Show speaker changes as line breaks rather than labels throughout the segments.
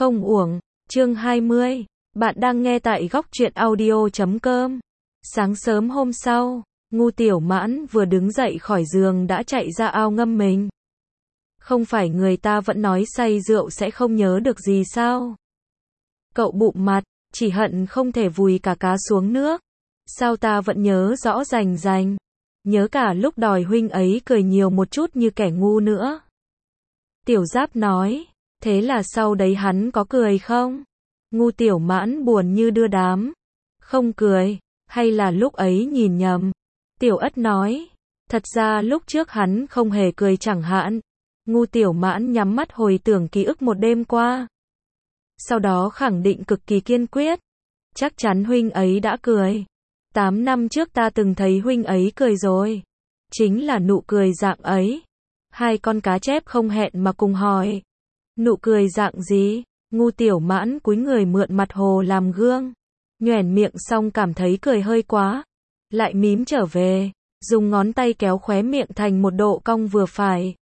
Không uổng. Chương 20. Bạn đang nghe tại góc truyện audio.com. Sáng sớm hôm sau, Ngu Tiểu Mãn vừa đứng dậy khỏi giường đã chạy ra ao ngâm mình. Không phải người ta vẫn nói say rượu sẽ không nhớ được gì sao? Cậu bụm mặt, chỉ hận không thể vùi cả cá xuống nước. Sao ta vẫn nhớ rõ rành rành. Nhớ cả lúc đòi huynh ấy cười nhiều một chút như kẻ ngu nữa. Tiểu Giáp nói, thế là sau đấy hắn có cười không? Ngu Tiểu Mãn buồn như đưa đám. Không cười, hay là lúc ấy nhìn nhầm? Tiểu Ất nói, thật ra lúc trước hắn không hề cười chẳng hạn. Ngu Tiểu Mãn nhắm mắt hồi tưởng ký ức một đêm qua. Sau đó khẳng định cực kỳ kiên quyết. Chắc chắn huynh ấy đã cười. 8 năm trước ta từng thấy huynh ấy cười rồi. Chính là nụ cười dạng ấy. Hai con cá chép không hẹn mà cùng hỏi. Nụ cười dạng gì? Ngu Tiểu Mãn cúi người mượn mặt hồ làm gương. Nhoẻn miệng xong cảm thấy cười hơi quá. Lại mím trở về. Dùng ngón tay kéo khóe miệng thành một độ cong vừa phải.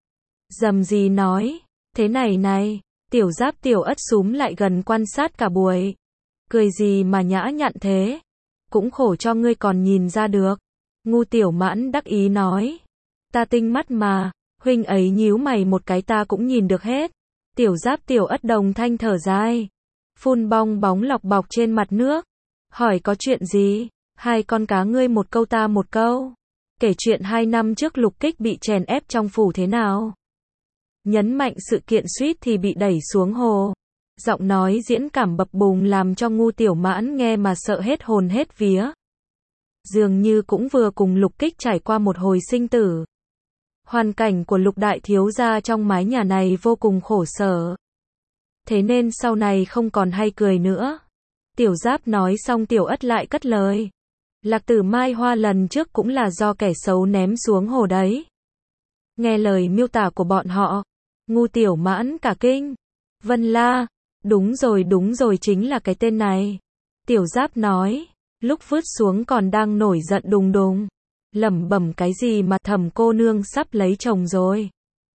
Dầm gì nói. Thế này này. Tiểu Giáp Tiểu Ất xúm lại gần quan sát cả buổi. Cười gì mà nhã nhặn thế? Cũng khổ cho ngươi còn nhìn ra được. Ngu Tiểu Mãn đắc ý nói. Ta tinh mắt mà. Huynh ấy nhíu mày một cái ta cũng nhìn được hết. Tiểu Giáp Tiểu Ất đồng thanh thở dài. Phun bong bóng lọc bọc trên mặt nước. Hỏi có chuyện gì? Hai con cá ngươi một câu ta một câu. Kể chuyện 2 năm trước Lục Kích bị chèn ép trong phủ thế nào? Nhấn mạnh sự kiện suýt thì bị đẩy xuống hồ. Giọng nói diễn cảm bập bùng làm cho Ngu Tiểu Mãn nghe mà sợ hết hồn hết vía. Dường như cũng vừa cùng Lục Kích trải qua một hồi sinh tử. Hoàn cảnh của Lục đại thiếu gia trong mái nhà này vô cùng khổ sở. Thế nên sau này không còn hay cười nữa. Tiểu Giáp nói xong Tiểu Ất lại cất lời. Lạc Tử Mai Hoa lần trước cũng là do kẻ xấu ném xuống hồ đấy. Nghe lời miêu tả của bọn họ, Ngu Tiểu Mãn cả kinh. Vân La, đúng rồi chính là cái tên này. Tiểu Giáp nói, lúc vứt xuống còn đang nổi giận đùng đùng. Lẩm bẩm cái gì mà Thẩm cô nương sắp lấy chồng rồi.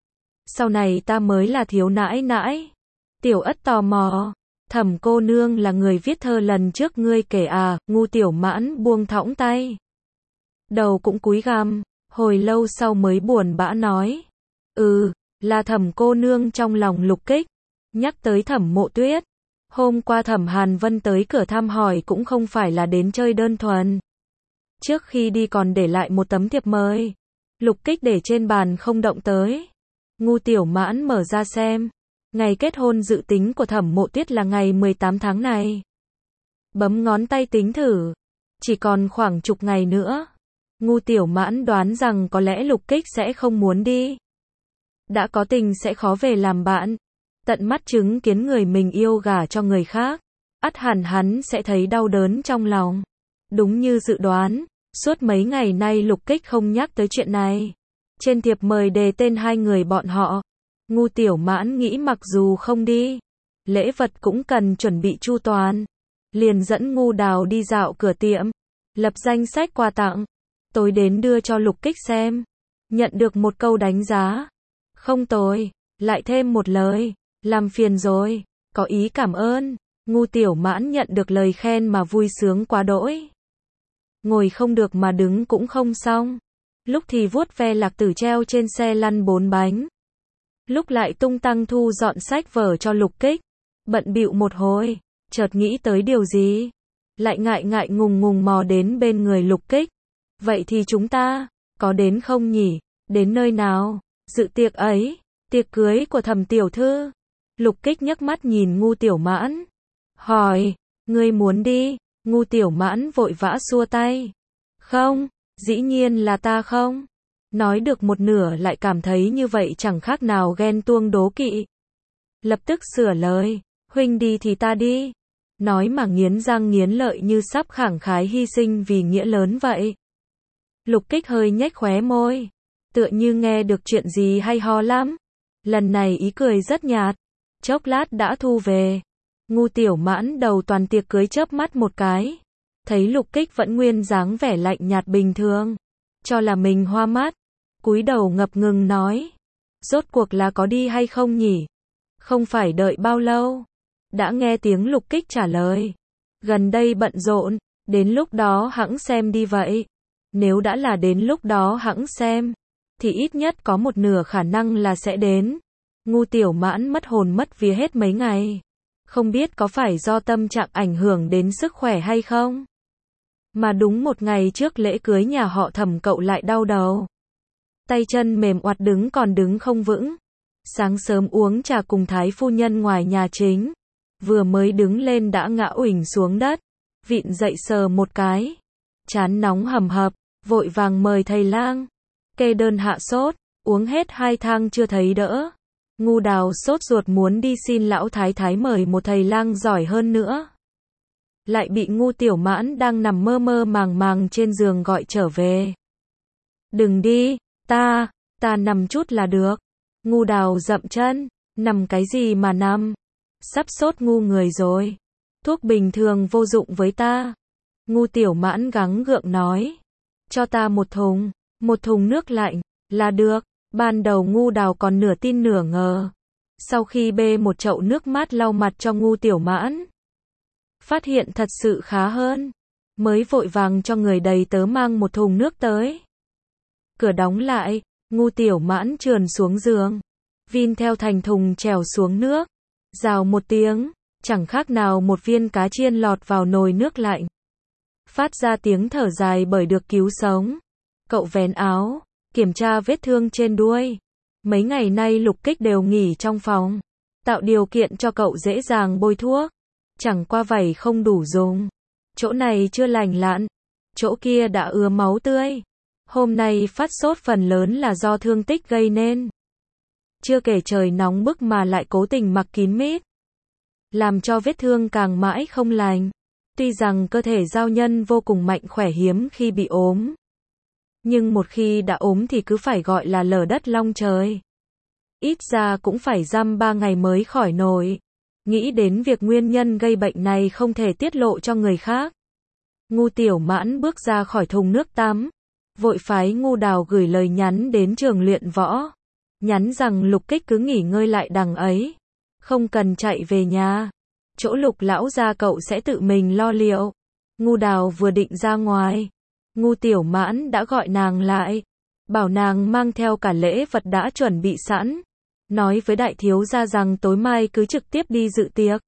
Sau này ta mới là thiếu nãi nãi. Tiểu Ất tò mò, Thẩm cô nương là người viết thơ lần trước ngươi kể à? Ngu Tiểu Mãn buông thõng tay. Đầu cũng cúi gằm, hồi lâu sau mới buồn bã nói. Là Thẩm cô nương trong lòng Lục Kích. Nhắc tới Thẩm Mộ Tuyết. Hôm qua Thẩm Hàn Vân tới cửa thăm hỏi cũng không phải là đến chơi đơn thuần. Trước khi đi còn để lại một tấm thiệp mời. Lục Kích để trên bàn không động tới. Ngu Tiểu Mãn mở ra xem. Ngày kết hôn dự tính của Thẩm Mộ Tuyết là ngày 18 tháng này. Bấm ngón tay tính thử. Chỉ còn khoảng chục ngày nữa. Ngu Tiểu Mãn đoán rằng có lẽ Lục Kích sẽ không muốn đi. Đã có tình sẽ khó về làm bạn. Tận mắt chứng kiến người mình yêu gả cho người khác. Ắt hẳn hắn sẽ thấy đau đớn trong lòng. Đúng như dự đoán, suốt mấy ngày nay Lục Kích không nhắc tới chuyện này. Trên thiệp mời đề tên hai người bọn họ. Ngu Tiểu Mãn nghĩ mặc dù không đi, lễ vật cũng cần chuẩn bị chu toàn. Liền dẫn Ngu Đào đi dạo cửa tiệm, lập danh sách quà tặng. Tối đến đưa cho Lục Kích xem. Nhận được một câu đánh giá. Không tồi, lại thêm một lời. Làm phiền rồi, có ý cảm ơn. Ngu Tiểu Mãn nhận được lời khen mà vui sướng quá đỗi. Ngồi không được mà đứng cũng không xong. Lúc thì vuốt ve Lạc Tử treo trên xe lăn 4 bánh. Lúc lại tung tăng thu dọn sách vở cho Lục Kích. Bận bịu một hồi, chợt nghĩ tới điều gì. Lại ngại ngại ngùng mò đến bên người Lục Kích. Vậy thì chúng ta, có đến không nhỉ? Đến nơi nào? Dự tiệc ấy, tiệc cưới của Thẩm tiểu thư. Lục Kích nhấc mắt nhìn Ngu Tiểu Mãn. Hỏi, ngươi muốn đi? Ngu Tiểu Mãn vội vã xua tay. Không, dĩ nhiên là ta không. Nói được một nửa lại cảm thấy như vậy chẳng khác nào ghen tuông đố kỵ. Lập tức sửa lời, huynh đi thì ta đi. Nói mà nghiến răng nghiến lợi như sắp khẳng khái hy sinh vì nghĩa lớn vậy. Lục Kích hơi nhếch khóe môi. Tựa như nghe được chuyện gì hay ho lắm. Lần này ý cười rất nhạt. Chốc lát đã thu về. Ngu Tiểu Mãn đầu toàn tiệc cưới chớp mắt một cái. Thấy Lục Kích vẫn nguyên dáng vẻ lạnh nhạt bình thường. Cho là mình hoa mắt. Cúi đầu ngập ngừng nói. Rốt cuộc là có đi hay không nhỉ? Không phải đợi bao lâu. Đã nghe tiếng Lục Kích trả lời. Gần đây bận rộn, đến lúc đó hẵng xem đi vậy. Nếu đã là đến lúc đó hẵng xem, thì ít nhất có một nửa khả năng là sẽ đến. Ngu Tiểu Mãn mất hồn mất vía hết mấy ngày. Không biết có phải do tâm trạng ảnh hưởng đến sức khỏe hay không? Mà đúng một ngày trước lễ cưới nhà họ Thẩm cậu lại đau đầu. Tay chân mềm oặt còn đứng không vững. Sáng sớm uống trà cùng Thái phu nhân ngoài nhà chính. Vừa mới đứng lên đã ngã uỳnh xuống đất. Vịn dậy sờ một cái. Trán nóng hầm hập, vội vàng mời thầy lang. Kê đơn hạ sốt, uống hết 2 thang chưa thấy đỡ. Ngu Đào sốt ruột muốn đi xin lão thái thái mời một thầy lang giỏi hơn nữa. Lại bị Ngu Tiểu Mãn đang nằm mơ mơ màng màng trên giường gọi trở về. Đừng đi, ta nằm chút là được. Ngu Đào dậm chân, nằm cái gì mà nằm? Sắp sốt ngu người rồi. Thuốc bình thường vô dụng với ta. Ngu Tiểu Mãn gắng gượng nói. Cho ta một thùng nước lạnh, là được. Ban đầu Ngu Đào còn nửa tin nửa ngờ. Sau khi bê một chậu nước mát lau mặt cho Ngu Tiểu Mãn, phát hiện thật sự khá hơn. Mới vội vàng cho người đầy tớ mang một thùng nước tới. Cửa đóng lại, Ngu Tiểu Mãn trườn xuống giường. Vin theo thành thùng trèo xuống nước. Rào một tiếng, chẳng khác nào một viên cá chiên lọt vào nồi nước lạnh. Phát ra tiếng thở dài bởi được cứu sống. Cậu vén áo, kiểm tra vết thương trên đuôi. Mấy ngày nay Lục Kích đều nghỉ trong phòng, tạo điều kiện cho cậu dễ dàng bôi thuốc. Chẳng qua vảy không đủ dùng. Chỗ này chưa lành lặn, chỗ kia đã ứa máu tươi. Hôm nay phát sốt phần lớn là do thương tích gây nên. Chưa kể trời nóng bức mà lại cố tình mặc kín mít, làm cho vết thương càng mãi không lành. Tuy rằng cơ thể giao nhân vô cùng mạnh khỏe hiếm khi bị ốm, nhưng một khi đã ốm thì cứ phải gọi là lở đất long trời. Ít ra cũng phải dăm 3 ngày mới khỏi nổi. Nghĩ đến việc nguyên nhân gây bệnh này không thể tiết lộ cho người khác, Ngu Tiểu Mãn bước ra khỏi thùng nước tắm, vội phái Ngu Đào gửi lời nhắn đến trường luyện võ, nhắn rằng Lục Kích cứ nghỉ ngơi lại đằng ấy, không cần chạy về nhà. Chỗ Lục lão gia cậu sẽ tự mình lo liệu. Ngu Đào vừa định ra ngoài, Ngu Tiểu Mãn đã gọi nàng lại, bảo nàng mang theo cả lễ vật đã chuẩn bị sẵn. Nói với đại thiếu gia rằng tối mai cứ trực tiếp đi dự tiệc.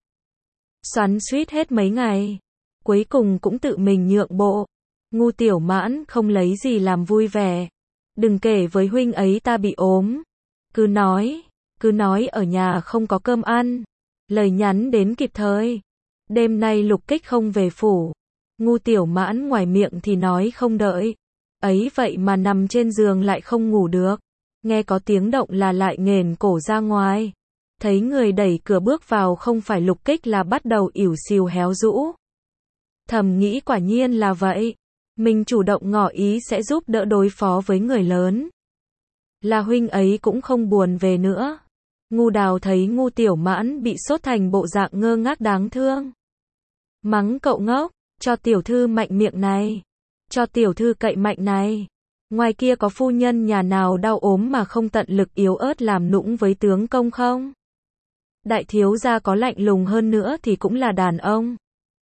Xoắn xuýt hết mấy ngày, cuối cùng cũng tự mình nhượng bộ. Ngu Tiểu Mãn không lấy gì làm vui vẻ. Đừng kể với huynh ấy ta bị ốm. Cứ nói ở nhà không có cơm ăn. Lời nhắn đến kịp thời. Đêm nay Lục Kích không về phủ. Ngu Tiểu Mãn ngoài miệng thì nói không đợi. Ấy vậy mà nằm trên giường lại không ngủ được. Nghe có tiếng động là lại nghển cổ ra ngoài. Thấy người đẩy cửa bước vào không phải Lục Kích là bắt đầu ỉu xìu héo rũ. Thầm nghĩ quả nhiên là vậy. Mình chủ động ngỏ ý sẽ giúp đỡ đối phó với người lớn. Là huynh ấy cũng không buồn về nữa. Ngu Đào thấy Ngu Tiểu Mãn bị sốt thành bộ dạng ngơ ngác đáng thương. Mắng cậu ngốc, cho tiểu thư mạnh miệng này. Cho tiểu thư cậy mạnh này. Ngoài kia có phu nhân nhà nào đau ốm mà không tận lực yếu ớt làm nũng với tướng công không? Đại thiếu gia có lạnh lùng hơn nữa thì cũng là đàn ông.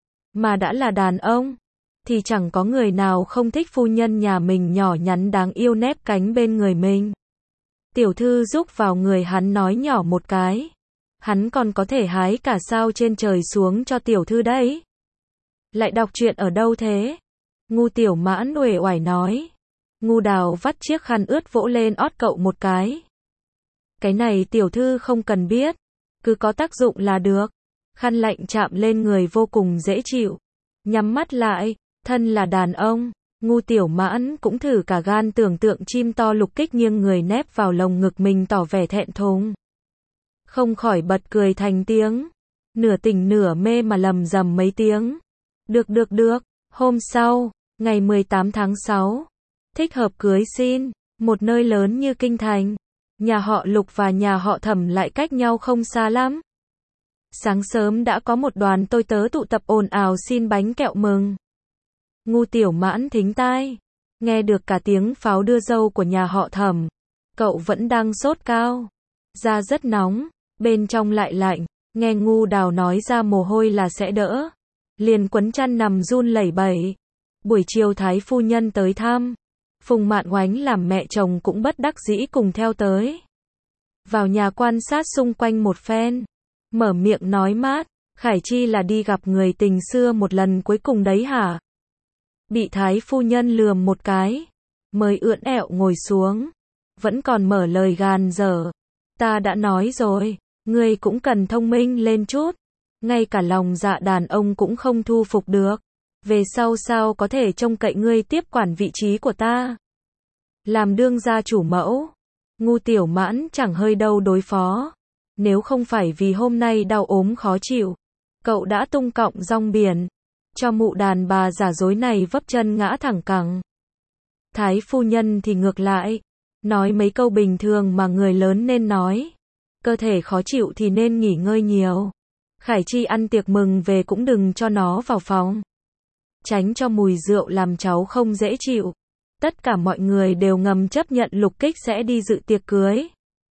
Mà đã là đàn ông, thì chẳng có người nào không thích phu nhân nhà mình nhỏ nhắn đáng yêu nép cánh bên người mình. Tiểu thư rúc vào người hắn nói nhỏ một cái. Hắn còn có thể hái cả sao trên trời xuống cho tiểu thư đấy. Lại đọc truyện ở đâu thế? Ngu Tiểu Mãn uể oải nói. Ngu Đào vắt chiếc khăn ướt vỗ lên ót cậu một cái. Cái này tiểu thư không cần biết, cứ có tác dụng là được. Khăn lạnh chạm lên người vô cùng dễ chịu. Nhắm mắt lại, thân là đàn ông, Ngu Tiểu Mãn cũng thử cả gan tưởng tượng chim to Lục Kích nghiêng người nép vào lồng ngực mình tỏ vẻ thẹn thùng. Không khỏi bật cười thành tiếng, nửa tỉnh nửa mê mà lầm rầm mấy tiếng. Được. Hôm sau, ngày 18 tháng 6, thích hợp cưới xin, một nơi lớn như kinh thành. Nhà họ Lục và nhà họ Thẩm lại cách nhau không xa lắm. Sáng sớm đã có một đoàn tôi tớ tụ tập ồn ào xin bánh kẹo mừng. Ngu Tiểu Mãn thính tai, nghe được cả tiếng pháo đưa dâu của nhà họ Thẩm. Cậu vẫn đang sốt cao, da rất nóng, bên trong lại lạnh, Nghe Ngu Đào nói ra mồ hôi là sẽ đỡ. Liền quấn chăn nằm run lẩy bẩy. Buổi chiều thái phu nhân tới thăm. Phùng Mạn Oánh làm mẹ chồng cũng bất đắc dĩ cùng theo tới. Vào nhà quan sát xung quanh một phen. Mở miệng nói mát, Khải Chi là đi gặp người tình xưa một lần cuối cùng đấy hả? Bị thái phu nhân lườm một cái. Mới ưỡn ẹo ngồi xuống. Vẫn còn mở lời gàn dở. Ta đã nói rồi, ngươi cũng cần thông minh lên chút. Ngay cả lòng dạ đàn ông cũng không thu phục được. Về sau sao có thể trông cậy ngươi tiếp quản vị trí của ta? Làm đương gia chủ mẫu. Ngu Tiểu Mãn chẳng hơi đâu đối phó. Nếu không phải vì hôm nay đau ốm khó chịu, cậu đã tung cọng rong biển. Cho mụ đàn bà giả dối này vấp chân ngã thẳng cẳng. Thái phu nhân thì ngược lại. Nói mấy câu bình thường mà người lớn nên nói. Cơ thể khó chịu thì nên nghỉ ngơi nhiều. Khải Chi ăn tiệc mừng về cũng đừng cho nó vào phòng. Tránh cho mùi rượu làm cháu không dễ chịu. Tất cả mọi người đều ngầm chấp nhận Lục Kích sẽ đi dự tiệc cưới.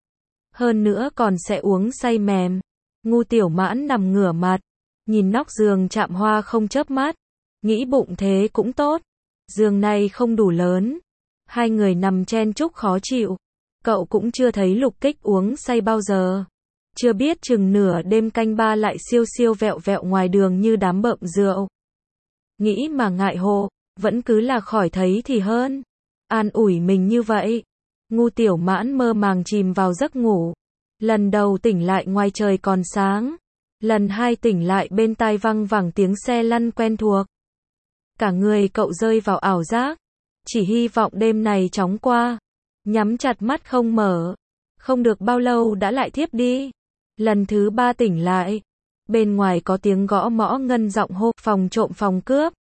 Hơn nữa còn sẽ uống say mềm. Ngu Tiểu Mãn nằm ngửa mặt. Nhìn nóc giường chạm hoa không chớp mắt. Nghĩ bụng thế cũng tốt. Giường này không đủ lớn. Hai người nằm chen chúc khó chịu. Cậu cũng chưa thấy Lục Kích uống say bao giờ. Chưa biết chừng nửa đêm canh ba lại siêu siêu vẹo vẹo ngoài đường như đám bợm rượu. Nghĩ mà ngại hộ, vẫn cứ là khỏi thấy thì hơn. An ủi mình như vậy. Ngu Tiểu Mãn mơ màng chìm vào giấc ngủ. Lần đầu tỉnh lại ngoài trời còn sáng. Lần hai tỉnh lại bên tai văng vẳng tiếng xe lăn quen thuộc. Cả người cậu rơi vào ảo giác. Chỉ hy vọng đêm này chóng qua. Nhắm chặt mắt không mở. Không được bao lâu đã lại thiếp đi. Lần thứ ba tỉnh lại. Bên ngoài có tiếng gõ mõ ngân giọng hô phòng trộm phòng cướp.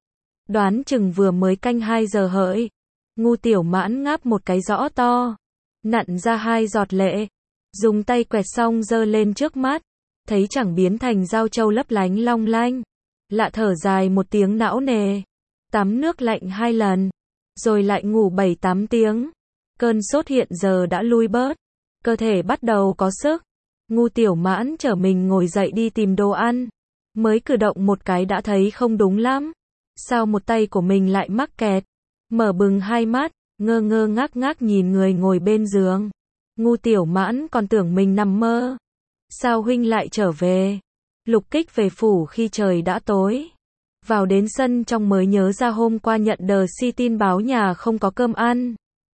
Đoán chừng vừa mới canh 2 giờ hỡi. Ngu Tiểu Mãn ngáp một cái rõ to. Nặn ra 2 giọt lệ. Dùng tay quẹt xong giơ lên trước mắt. Thấy chẳng biến thành dao trâu lấp lánh long lanh. Lạ thở dài một tiếng não nề. Tắm nước lạnh 2 lần. Rồi lại ngủ 7-8 tiếng. Cơn sốt hiện giờ đã lui bớt. Cơ thể bắt đầu có sức. Ngu Tiểu Mãn trở mình ngồi dậy đi tìm đồ ăn. Mới cử động một cái đã thấy không đúng lắm. Sao một tay của mình lại mắc kẹt. Mở bừng hai mắt, ngơ ngơ ngác ngác nhìn người ngồi bên giường. Ngu Tiểu Mãn còn tưởng mình nằm mơ. Sao huynh lại trở về? Lục Kích về phủ khi trời đã tối. Vào đến sân trong mới nhớ ra hôm qua nhận đờ si tin báo nhà không có cơm ăn.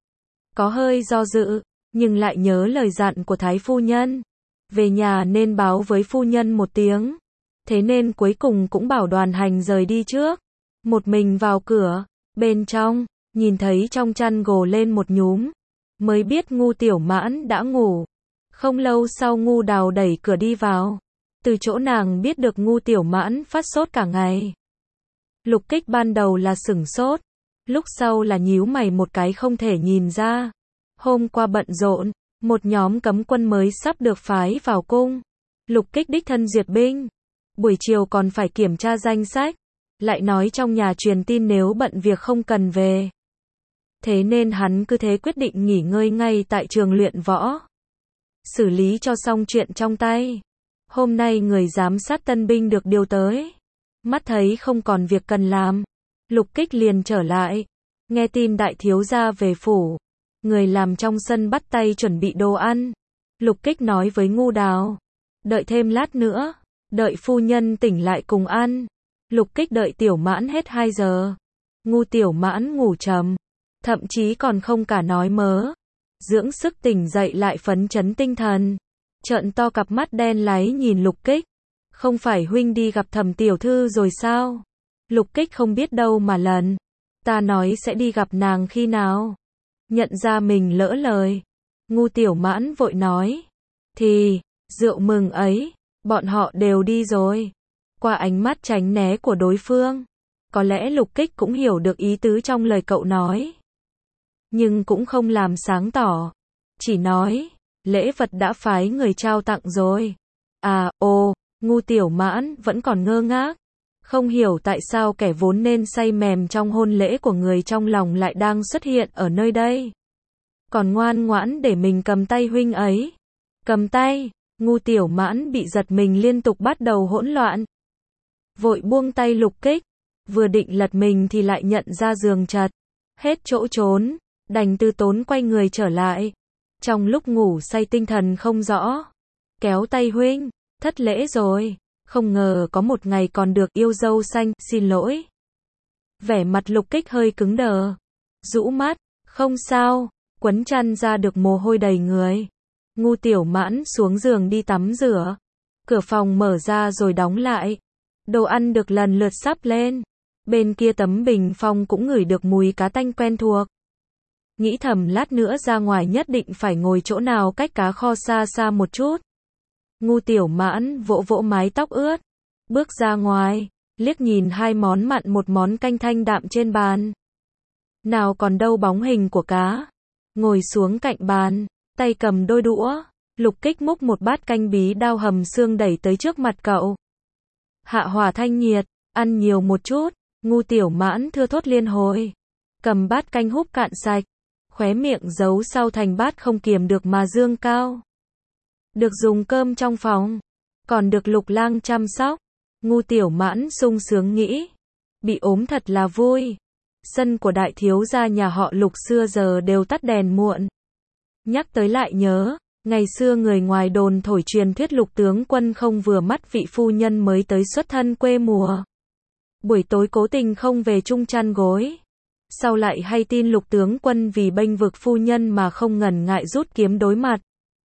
Có hơi do dự, nhưng lại nhớ lời dặn của Thái phu nhân. Về nhà nên báo với phu nhân một tiếng. Thế nên cuối cùng cũng bảo Đoàn Hành rời đi trước. Một mình vào cửa, bên trong, nhìn thấy trong chăn gồ lên một nhúm. Mới biết Ngu Tiểu Mãn đã ngủ. Không lâu sau Ngu Đào đẩy cửa đi vào. Từ chỗ nàng biết được Ngu Tiểu Mãn phát sốt cả ngày. Lục Kích ban đầu là sửng sốt. Lúc sau là nhíu mày một cái không thể nhìn ra. Hôm qua bận rộn, một nhóm cấm quân mới sắp được phái vào cung. Lục Kích đích thân duyệt binh. Buổi chiều còn phải kiểm tra danh sách. Lại nói trong nhà truyền tin nếu bận việc không cần về. Thế nên hắn cứ thế quyết định nghỉ ngơi ngay tại trường luyện võ. Xử lý cho xong chuyện trong tay. Hôm nay người giám sát tân binh được điều tới. Mắt thấy không còn việc cần làm. Lục Kích liền trở lại. Nghe tin đại thiếu gia về phủ. Người làm trong sân bắt tay chuẩn bị đồ ăn. Lục Kích nói với Ngu Đào. Đợi thêm lát nữa. Đợi phu nhân tỉnh lại cùng ăn. Lục Kích đợi Tiểu Mãn hết 2 giờ. Ngu Tiểu Mãn ngủ trầm. Thậm chí còn không cả nói mớ. Dưỡng sức tỉnh dậy lại phấn chấn tinh thần. Trợn to cặp mắt đen láy nhìn Lục Kích. Không phải huynh đi gặp Thẩm tiểu thư rồi sao? Lục Kích không biết đâu mà lần. Ta nói sẽ đi gặp nàng khi nào? Nhận ra mình lỡ lời. Ngu Tiểu Mãn vội nói. Thì, rượu mừng ấy, bọn họ đều đi rồi. Qua ánh mắt tránh né của đối phương. Có lẽ Lục Kích cũng hiểu được ý tứ trong lời cậu nói. Nhưng cũng không làm sáng tỏ. Chỉ nói, lễ vật đã phái người trao tặng rồi. À, Ngu Tiểu Mãn vẫn còn ngơ ngác. Không hiểu tại sao kẻ vốn nên say mềm trong hôn lễ của người trong lòng lại đang xuất hiện ở nơi đây. Còn ngoan ngoãn để mình cầm tay huynh ấy. Cầm tay. Ngu Tiểu Mãn bị giật mình liên tục bắt đầu hỗn loạn. Vội buông tay Lục Kích, vừa định lật mình thì lại nhận ra giường chật, hết chỗ trốn, đành từ tốn quay người trở lại. Trong lúc ngủ say tinh thần không rõ, kéo tay huynh, thất lễ rồi, không ngờ có một ngày còn được yêu dâu xanh, xin lỗi. Vẻ mặt Lục Kích hơi cứng đờ, rũ mắt, không sao, quấn chăn ra được mồ hôi đầy người. Ngu Tiểu Mãn xuống giường đi tắm rửa, cửa phòng mở ra rồi đóng lại. Đồ ăn được lần lượt sắp lên, bên kia tấm bình phong cũng ngửi được mùi cá tanh quen thuộc. Nghĩ thầm lát nữa ra ngoài nhất định phải ngồi chỗ nào cách cá kho xa xa một chút. Ngu Tiểu Mãn vỗ vỗ mái tóc ướt, bước ra ngoài, liếc nhìn hai món mặn một món canh thanh đạm trên bàn. Nào còn đâu bóng hình của cá. Ngồi xuống cạnh bàn, tay cầm đôi đũa, Lục Kích múc một bát canh bí đao hầm xương đẩy tới trước mặt cậu. Hạ hỏa thanh nhiệt, ăn nhiều một chút. Ngu Tiểu Mãn thưa thốt liên hồi, cầm bát canh húp cạn sạch, khóe miệng giấu sau thành bát không kiềm được mà dương cao. Được dùng cơm trong phòng, còn được Lục Lang chăm sóc. Ngu Tiểu Mãn sung sướng nghĩ, bị ốm thật là vui. Sân của đại thiếu gia nhà họ Lục xưa giờ đều tắt đèn muộn. Nhắc tới lại nhớ, ngày xưa người ngoài đồn thổi truyền thuyết Lục tướng quân không vừa mắt vị phu nhân mới tới xuất thân quê mùa. Buổi tối cố tình không về chung chăn gối. Sau lại hay tin Lục tướng quân vì bênh vực phu nhân mà không ngần ngại rút kiếm đối mặt.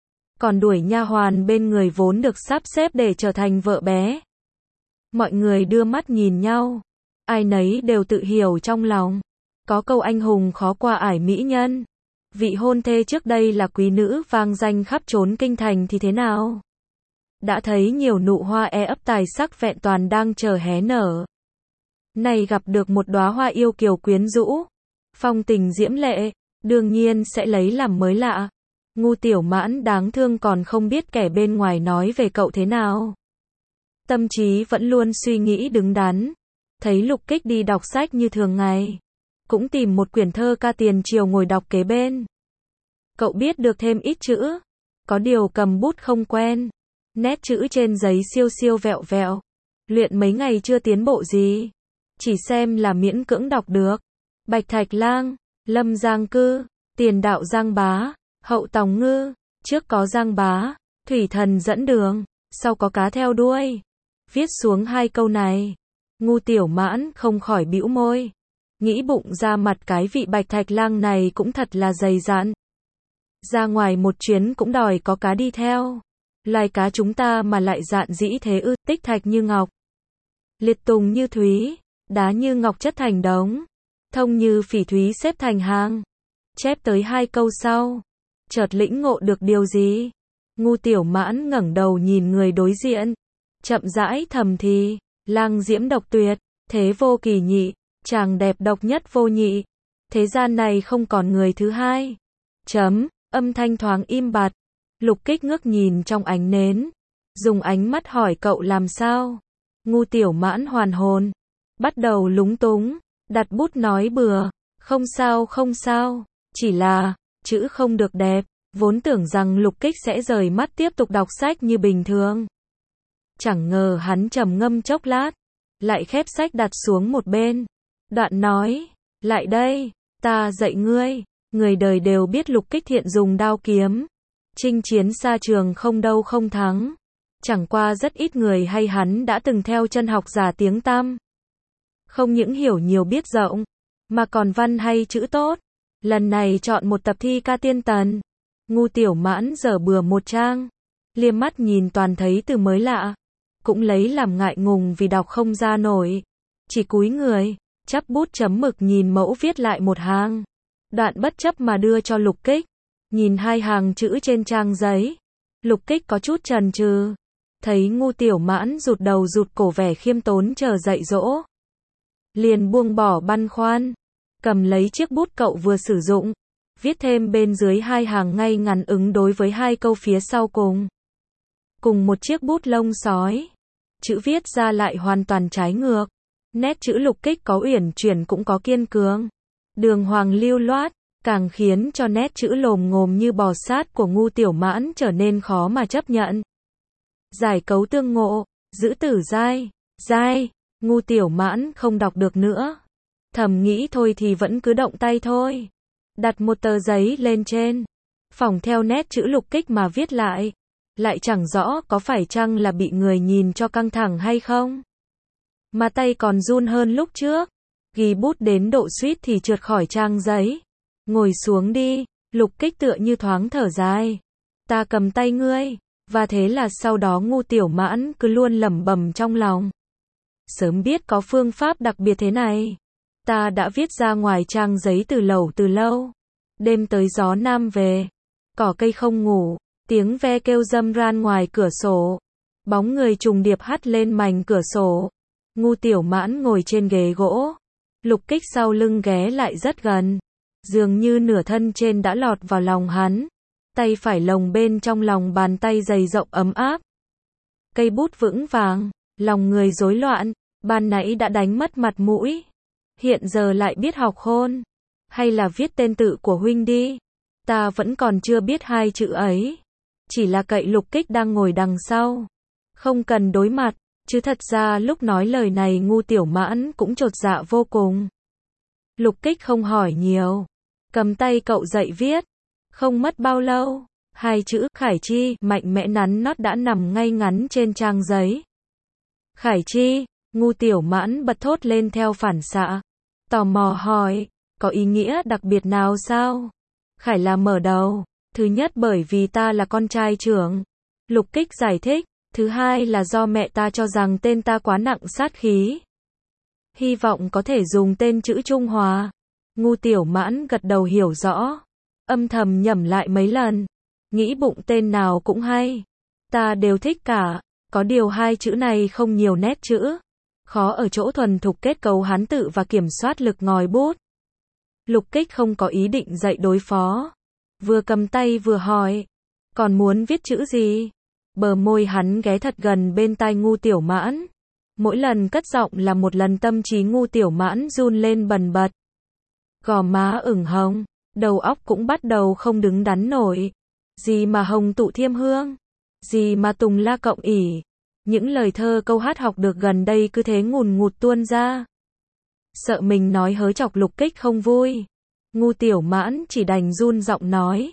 Còn đuổi nha hoàn bên người vốn được sắp xếp để trở thành vợ bé. Mọi người đưa mắt nhìn nhau, ai nấy đều tự hiểu trong lòng. Có câu anh hùng khó qua ải mỹ nhân. Vị hôn thê trước đây là quý nữ vang danh khắp trốn kinh thành thì thế nào? Đã thấy nhiều nụ hoa ấp tài sắc vẹn toàn đang chờ hé nở. Này gặp được một đóa hoa yêu kiều quyến rũ, phong tình diễm lệ, đương nhiên sẽ lấy làm mới lạ. Ngu Tiểu Mãn đáng thương còn không biết kẻ bên ngoài nói về cậu thế nào. Tâm trí vẫn luôn suy nghĩ đứng đắn. Thấy Lục Kích đi đọc sách như thường ngày, cũng tìm một quyển thơ ca tiền triều ngồi đọc kế bên. Cậu biết được thêm ít chữ, có điều cầm bút không quen. Nét chữ trên giấy siêu siêu vẹo vẹo. Luyện mấy ngày chưa tiến bộ gì. Chỉ xem là miễn cưỡng đọc được. Bạch Thạch Lang, Lâm Giang Cư, Tiền Đạo Giang Bá, Hậu Tòng Ngư, trước có Giang Bá, Thủy Thần dẫn đường, sau có cá theo đuôi. Viết xuống hai câu này, Ngu Tiểu Mãn không khỏi bĩu môi. Nghĩ bụng ra mặt cái vị Bạch Thạch Lang này cũng thật là dày dạn. Ra ngoài một chuyến cũng đòi có cá đi theo. Loài cá chúng ta mà lại dạn dĩ thế ư? Tích thạch như ngọc, liệt tùng như thúy, đá như ngọc chất thành đống, thông như phỉ thúy xếp thành hàng. Chép tới hai câu sau, chợt lĩnh ngộ được điều gì. Ngu Tiểu Mãn ngẩng đầu nhìn người đối diện, chậm rãi thầm thì, lang diễm độc tuyệt, thế vô kỳ nhị, chàng đẹp độc nhất vô nhị, thế gian này không còn người thứ hai. Âm thanh thoáng im bặt. Lục Kích ngước nhìn trong ánh nến, dùng ánh mắt hỏi cậu làm sao. Ngu Tiểu Mãn hoàn hồn, bắt đầu lúng túng, đặt bút nói bừa, không sao, chỉ là, chữ không được đẹp. Vốn tưởng rằng Lục Kích sẽ rời mắt tiếp tục đọc sách như bình thường. Chẳng ngờ hắn trầm ngâm chốc lát, lại khép sách đặt xuống một bên. Đoạn nói, lại đây, ta dạy ngươi. Người đời đều biết Lục Kích thiện dùng đao kiếm, chinh chiến xa trường không đâu không thắng. Chẳng qua rất ít người hay hắn đã từng theo chân học giả tiếng tăm. Không những hiểu nhiều biết rộng, mà còn văn hay chữ tốt. Lần này chọn một tập thi ca tiên tần. Ngu Tiểu Mãn dở bừa một trang, liếc mắt nhìn toàn thấy từ mới lạ, cũng lấy làm ngại ngùng vì đọc không ra nổi. Chỉ cúi người, chắp bút chấm mực nhìn mẫu viết lại một hàng. Đoạn bất chấp mà đưa cho Lục Kích. Nhìn hai hàng chữ trên trang giấy, Lục Kích có chút chần chừ. Thấy Ngu Tiểu Mãn rụt đầu rụt cổ vẻ khiêm tốn chờ dạy dỗ, liền buông bỏ băn khoăn, cầm lấy chiếc bút cậu vừa sử dụng, viết thêm bên dưới hai hàng ngay ngắn ứng đối với hai câu phía sau cùng. Cùng một chiếc bút lông sói, chữ viết ra lại hoàn toàn trái ngược. Nét chữ Lục Kích có uyển chuyển cũng có kiên cường, đường hoàng lưu loát, càng khiến cho nét chữ lồm ngồm như bò sát của Ngu Tiểu Mãn trở nên khó mà chấp nhận. Giải cấu tương ngộ, giữ tử giai, giai, Ngu Tiểu Mãn không đọc được nữa. Thầm nghĩ thôi thì vẫn cứ động tay thôi. Đặt một tờ giấy lên trên, phỏng theo nét chữ Lục Kích mà viết lại. Lại chẳng rõ có phải chăng là bị người nhìn cho căng thẳng hay không. Mà tay còn run hơn lúc trước. Ghi bút đến độ suýt thì trượt khỏi trang giấy. Ngồi xuống đi, Lục Kích tựa như thoáng thở dài. Ta cầm tay ngươi. Và thế là sau đó Ngu Tiểu Mãn cứ luôn lẩm bẩm trong lòng. Sớm biết có phương pháp đặc biệt thế này. Ta đã viết ra ngoài trang giấy từ lâu. Đêm tới gió nam về. Cỏ cây không ngủ. Tiếng ve kêu râm ran ngoài cửa sổ. Bóng người trùng điệp hắt lên mảnh cửa sổ. Ngu Tiểu Mãn ngồi trên ghế gỗ. Lục Kích sau lưng ghé lại rất gần. Dường như nửa thân trên đã lọt vào lòng hắn. Tay phải lồng bên trong lòng bàn tay dày rộng ấm áp. Cây bút vững vàng. Lòng người rối loạn. Ban nãy đã đánh mất mặt mũi. Hiện giờ lại biết học hôn. Hay là viết tên tự của huynh đi. Ta vẫn còn chưa biết hai chữ ấy. Chỉ là cậy Lục Kích đang ngồi đằng sau. Không cần đối mặt. Chứ thật ra lúc nói lời này Ngu Tiểu Mãn cũng chột dạ vô cùng. Lục Kích không hỏi nhiều. Cầm tay cậu dậy viết. Không mất bao lâu. Hai chữ Khải Chi mạnh mẽ nắn nót đã nằm ngay ngắn trên trang giấy. Khải Chi. Ngu Tiểu Mãn bật thốt lên theo phản xạ. Tò mò hỏi. Có ý nghĩa đặc biệt nào sao? Khải là mở đầu. Thứ nhất bởi vì ta là con trai trưởng. Lục Kích giải thích. Thứ hai là do mẹ ta cho rằng tên ta quá nặng sát khí. Hy vọng có thể dùng tên chữ Trung Hòa. Ngu Tiểu Mãn gật đầu hiểu rõ. Âm thầm nhẩm lại mấy lần. Nghĩ bụng tên nào cũng hay. Ta đều thích cả. Có điều hai chữ này không nhiều nét chữ. Khó ở chỗ thuần thục kết cấu hán tự và kiểm soát lực ngòi bút. Lục Kích không có ý định dạy đối phó. Vừa cầm tay vừa hỏi. Còn muốn viết chữ gì? Bờ môi hắn ghé thật gần bên tai Ngu Tiểu Mãn. Mỗi lần cất giọng là một lần tâm trí Ngu Tiểu Mãn run lên bần bật. Gò má ửng hồng. Đầu óc cũng bắt đầu không đứng đắn nổi. Gì mà hồng tụ thiêm hương. Gì mà tùng la cộng ỉ. Những lời thơ câu hát học được gần đây cứ thế ngùn ngụt tuôn ra. Sợ mình nói hớ chọc Lục Kích không vui. Ngu Tiểu Mãn chỉ đành run giọng nói.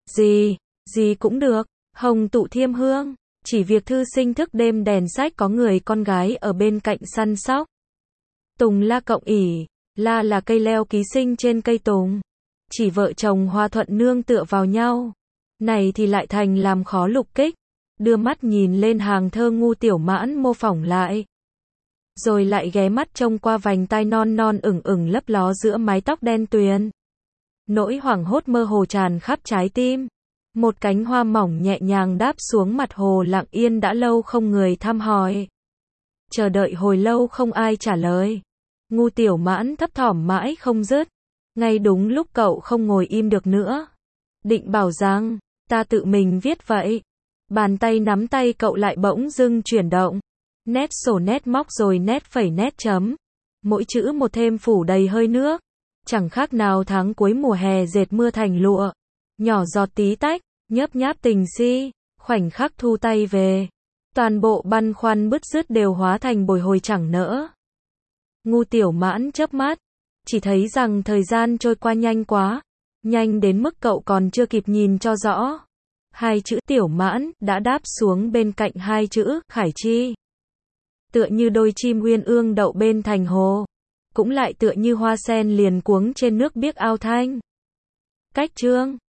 Gì cũng được. Hồng tụ thiêm hương. Chỉ việc thư sinh thức đêm đèn sách có người con gái ở bên cạnh săn sóc. Tùng la cộng ỉ. La là cây leo ký sinh trên cây tùng. Chỉ vợ chồng hòa thuận nương tựa vào nhau. Này thì lại thành làm khó Lục Kích. Đưa mắt nhìn lên hàng thơ Ngu Tiểu Mãn mô phỏng lại. Rồi lại ghé mắt trông qua vành tai non non ửng ửng lấp ló giữa mái tóc đen tuyền. Nỗi hoảng hốt mơ hồ tràn khắp trái tim. Một cánh hoa mỏng nhẹ nhàng đáp xuống mặt hồ lặng yên đã lâu không người thăm hỏi. Chờ đợi hồi lâu không ai trả lời. Ngu Tiểu Mãn thấp thỏm mãi không dứt. Ngay đúng lúc cậu không ngồi im được nữa. Định bảo rằng, ta tự mình viết vậy. Bàn tay nắm tay cậu lại bỗng dưng chuyển động. Nét sổ nét móc rồi nét phẩy nét chấm. Mỗi chữ một thêm phủ đầy hơi nước. Chẳng khác nào tháng cuối mùa hè dệt mưa thành lụa. Nhỏ giọt tí tách, nhớp nháp tình si, khoảnh khắc thu tay về. Toàn bộ băn khoăn bứt rứt đều hóa thành bồi hồi chẳng nỡ. Ngu Tiểu Mãn chớp mắt. Chỉ thấy rằng thời gian trôi qua nhanh quá. Nhanh đến mức cậu còn chưa kịp nhìn cho rõ. Hai chữ Tiểu Mãn đã đáp xuống bên cạnh hai chữ Khải Chi. Tựa như đôi chim uyên ương đậu bên thành hồ. Cũng lại tựa như hoa sen liền cuống trên nước biếc ao thanh. Cách chương